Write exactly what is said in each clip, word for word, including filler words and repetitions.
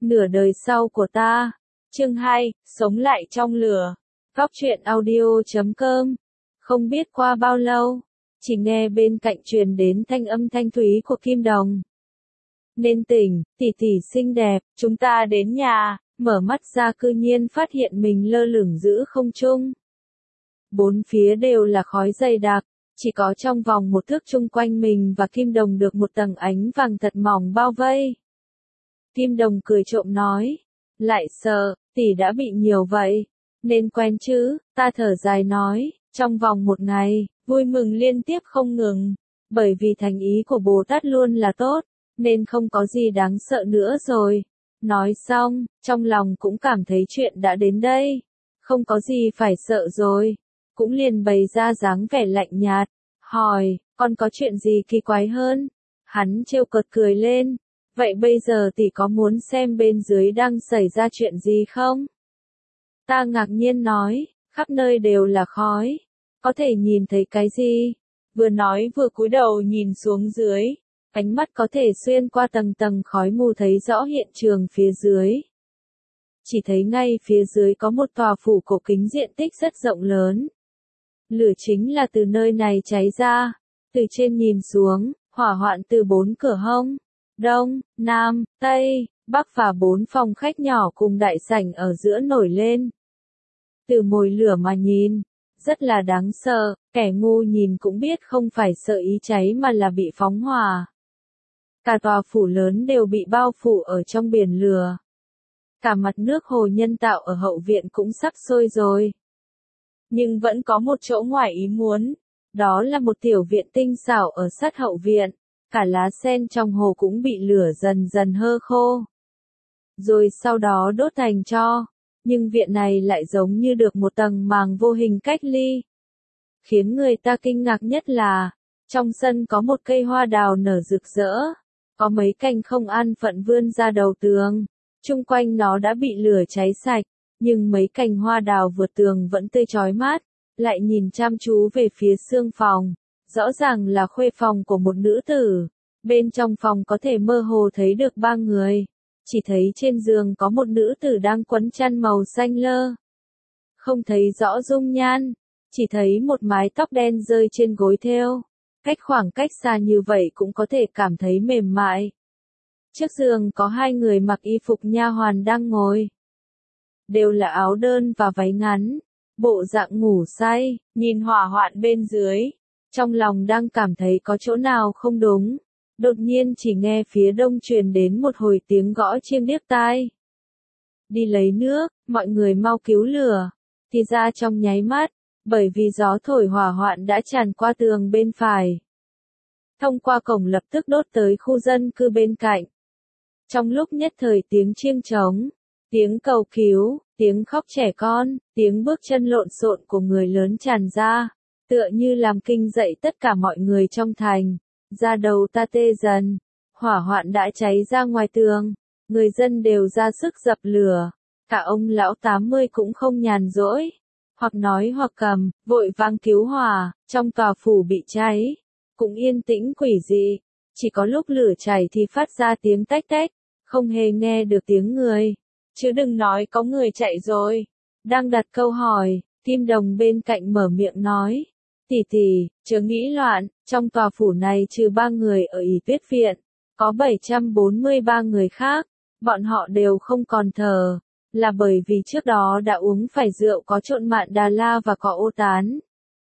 Nửa đời sau của ta. Chương hai, sống lại trong lửa. Góc truyện audio chấm com. Không biết qua bao lâu, chỉ nghe bên cạnh truyền đến thanh âm thanh thúy của Kim Đồng. Nên tỉnh, tỷ tỷ xinh đẹp, chúng ta đến nhà, mở mắt ra cư nhiên phát hiện mình lơ lửng giữa không trung. Bốn phía đều là khói dày đặc, chỉ có trong vòng một thước chung quanh mình và Kim Đồng được một tầng ánh vàng thật mỏng bao vây. Kim Đồng cười trộm nói, lại sợ, tỷ đã bị nhiều vậy, nên quen chứ, ta thở dài nói, trong vòng một ngày, vui mừng liên tiếp không ngừng, bởi vì thành ý của Bồ Tát luôn là tốt, nên không có gì đáng sợ nữa rồi. Nói xong, trong lòng cũng cảm thấy chuyện đã đến đây, không có gì phải sợ rồi, cũng liền bày ra dáng vẻ lạnh nhạt, hỏi, còn có chuyện gì kỳ quái hơn? Hắn trêu cợt cười lên, vậy bây giờ tỷ có muốn xem bên dưới đang xảy ra chuyện gì không? Ta ngạc nhiên nói, khắp nơi đều là khói, có thể nhìn thấy cái gì? Vừa nói vừa cúi đầu nhìn xuống dưới, ánh mắt có thể xuyên qua tầng tầng khói mù thấy rõ hiện trường phía dưới. Chỉ thấy ngay phía dưới có một tòa phủ cổ kính diện tích rất rộng lớn. Lửa chính là từ nơi này cháy ra, từ trên nhìn xuống, hỏa hoạn từ bốn cửa hông, đông, nam, tây, bắc và bốn phòng khách nhỏ cùng đại sảnh ở giữa nổi lên. Từ mồi lửa mà nhìn, rất là đáng sợ, kẻ ngu nhìn cũng biết không phải sợ ý cháy mà là bị phóng hỏa. Cả tòa phủ lớn đều bị bao phủ ở trong biển lửa. Cả mặt nước hồ nhân tạo ở hậu viện cũng sắp sôi rồi. Nhưng vẫn có một chỗ ngoài ý muốn, đó là một tiểu viện tinh xảo ở sát hậu viện, cả lá sen trong hồ cũng bị lửa dần dần hơ khô. Rồi sau đó đốt thành tro, nhưng viện này lại giống như được một tầng màng vô hình cách ly. Khiến người ta kinh ngạc nhất là, trong sân có một cây hoa đào nở rực rỡ, có mấy cành không an phận vươn ra đầu tường, chung quanh nó đã bị lửa cháy sạch. Nhưng mấy cành hoa đào vượt tường vẫn tươi chói mát, lại nhìn chăm chú về phía xương phòng, rõ ràng là khuê phòng của một nữ tử. Bên trong phòng có thể mơ hồ thấy được ba người, chỉ thấy trên giường có một nữ tử đang quấn chăn màu xanh lơ. Không thấy rõ dung nhan, chỉ thấy một mái tóc đen rơi trên gối thêu, cách khoảng cách xa như vậy cũng có thể cảm thấy mềm mại. Trước giường có hai người mặc y phục nha hoàn đang ngồi. Đều là áo đơn và váy ngắn, bộ dạng ngủ say, nhìn hỏa hoạn bên dưới, trong lòng đang cảm thấy có chỗ nào không đúng, đột nhiên chỉ nghe phía đông truyền đến một hồi tiếng gõ chiêng điếc tai. Đi lấy nước, mọi người mau cứu lửa, thì ra trong nháy mắt, bởi vì gió thổi hỏa hoạn đã tràn qua tường bên phải. Thông qua cổng lập tức đốt tới khu dân cư bên cạnh. Trong lúc nhất thời tiếng chiêng trống, tiếng cầu cứu, tiếng khóc trẻ con, tiếng bước chân lộn xộn của người lớn tràn ra, tựa như làm kinh dậy tất cả mọi người trong thành. Da đầu ta tê dần, hỏa hoạn đã cháy ra ngoài tường, người dân đều ra sức dập lửa, cả ông lão tám mươi cũng không nhàn rỗi, hoặc nói hoặc cầm, vội vàng cứu hỏa, trong tòa phủ bị cháy, cũng yên tĩnh quỷ dị, chỉ có lúc lửa chảy thì phát ra tiếng tách tách, không hề nghe được tiếng người. Chứ đừng nói có người chạy rồi. Đang đặt câu hỏi, Kim Đồng bên cạnh mở miệng nói. Tỷ tỷ, chớ nghĩ loạn, trong tòa phủ này trừ ba người ở ỷ tuyết viện, có bảy trăm bốn mươi ba người khác, bọn họ đều không còn thở, là bởi vì trước đó đã uống phải rượu có trộn mạn đà la và có ô tán.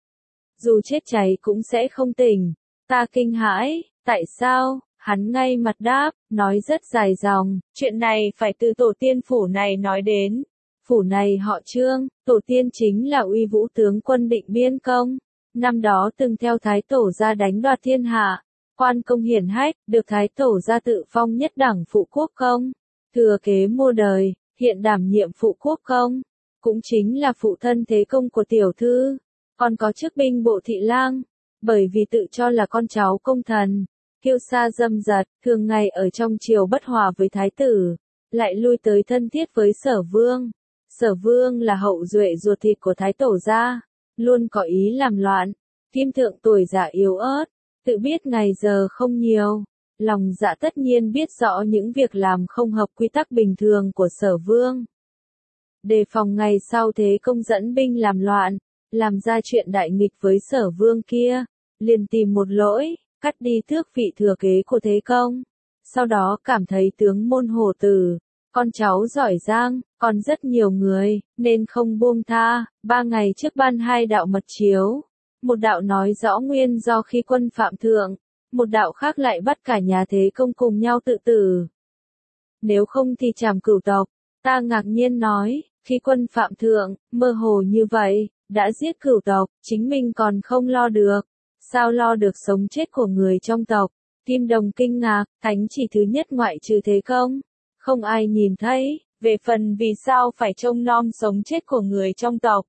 Dù chết cháy cũng sẽ không tỉnh. Ta kinh hãi, tại sao? Hắn ngay mặt đáp, nói rất dài dòng, chuyện này phải từ tổ tiên phủ này nói đến. Phủ này họ Trương, tổ tiên chính là Uy Vũ tướng quân Định Biên Công. Năm đó từng theo Thái Tổ ra đánh đoạt thiên hạ, quan công hiển hách, được Thái Tổ ra tự phong nhất đẳng phụ quốc công. Thừa kế mua đời, hiện đảm nhiệm phụ quốc công, cũng chính là phụ thân thế công của tiểu thư, còn có chức binh bộ thị lang, bởi vì tự cho là con cháu công thần. Kiêu sa dâm dật, thường ngày ở trong triều bất hòa với thái tử, lại lui tới thân thiết với sở vương. Sở vương là hậu duệ ruột thịt của thái tổ gia, luôn có ý làm loạn. Kim thượng tuổi già yếu ớt, tự biết ngày giờ không nhiều, lòng dạ tất nhiên biết rõ những việc làm không hợp quy tắc bình thường của Sở Vương. Đề phòng ngày sau Thế Công dẫn binh làm loạn, làm ra chuyện đại nghịch với Sở Vương kia, liền tìm một lỗi, cắt đi tước vị thừa kế của Thế Công. Sau đó cảm thấy tướng môn hổ tử, con cháu giỏi giang, còn rất nhiều người, nên không buông tha, ba ngày trước ban hai đạo mật chiếu. Một đạo nói rõ nguyên do khi quân phạm thượng, một đạo khác lại bắt cả nhà Thế Công cùng nhau tự tử. Nếu không thì trảm cửu tộc, ta ngạc nhiên nói, khi quân phạm thượng, mơ hồ như vậy, đã giết cửu tộc, chính mình còn không lo được, sao lo được sống chết của người trong tộc. Kim Đồng kinh ngạc, thánh chỉ thứ nhất ngoại trừ Thế Công, không ai nhìn thấy, về phần vì sao phải trông nom sống chết của người trong tộc.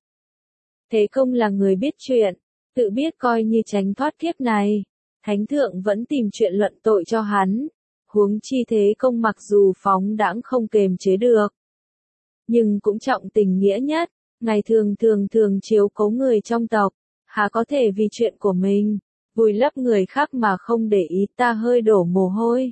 Thế Công là người biết chuyện, tự biết coi như tránh thoát kiếp này, thánh thượng vẫn tìm chuyện luận tội cho hắn, huống chi Thế Công mặc dù phóng đãng không kềm chế được, nhưng cũng trọng tình nghĩa nhất, ngày thường thường thường chiếu cố người trong tộc, há có thể vì chuyện của mình, vùi lấp người khác mà không để ý. Ta hơi đổ mồ hôi.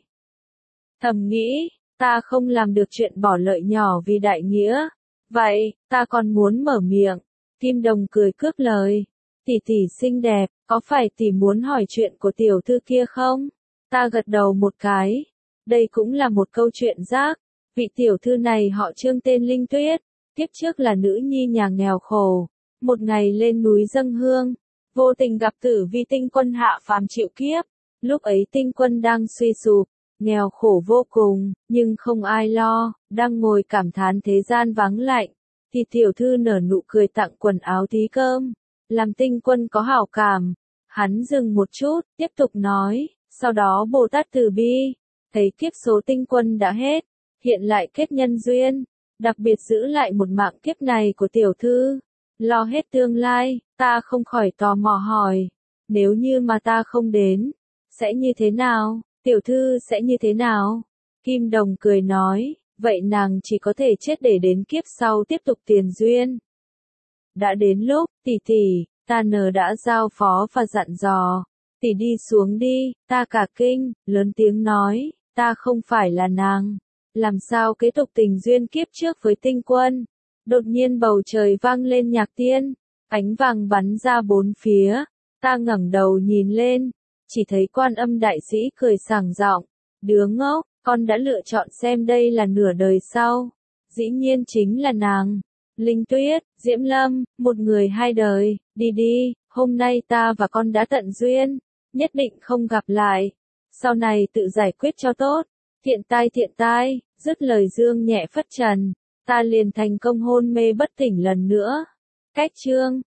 Thầm nghĩ, ta không làm được chuyện bỏ lợi nhỏ vì đại nghĩa, vậy, ta còn muốn mở miệng. Kim Đồng cười cướp lời, tỷ tỷ xinh đẹp, có phải tỷ muốn hỏi chuyện của tiểu thư kia không? Ta gật đầu một cái, đây cũng là một câu chuyện rác, vị tiểu thư này họ Trương tên Linh Tuyết, kiếp trước là nữ nhi nhà nghèo khổ, một ngày lên núi dâng hương, vô tình gặp Tử Vi tinh quân hạ phàm chịu kiếp, lúc ấy tinh quân đang suy sụp, nghèo khổ vô cùng, nhưng không ai lo, đang ngồi cảm thán thế gian vắng lạnh, thì tiểu thư nở nụ cười tặng quần áo tí cơm, làm tinh quân có hảo cảm. Hắn dừng một chút, tiếp tục nói, sau đó Bồ Tát Từ Bi, thấy kiếp số tinh quân đã hết, hiện lại kết nhân duyên, đặc biệt giữ lại một mạng kiếp này của tiểu thư, lo hết tương lai. Ta không khỏi tò mò hỏi, nếu như mà ta không đến, sẽ như thế nào, tiểu thư sẽ như thế nào? Kim Đồng cười nói, vậy nàng chỉ có thể chết để đến kiếp sau tiếp tục tiền duyên. Đã đến lúc, tỷ tỷ, ta nờ đã giao phó và dặn dò, tỷ đi xuống đi. Ta cả kinh, lớn tiếng nói, ta không phải là nàng, làm sao kế tục tình duyên kiếp trước với tinh quân. Đột nhiên bầu trời vang lên nhạc tiên, ánh vàng bắn ra bốn phía, ta ngẩng đầu nhìn lên, chỉ thấy Quan Âm đại sĩ cười sảng giọng, đứa ngốc, con đã lựa chọn xem đây là nửa đời sau, dĩ nhiên chính là nàng. Linh Tuyết, Diễm Lâm, một người hai đời, đi đi, hôm nay ta và con đã tận duyên, nhất định không gặp lại, sau này tự giải quyết cho tốt. Thiện tai thiện tai, dứt lời dương nhẹ phất trần, ta liền thành công hôn mê bất tỉnh lần nữa. Cách chương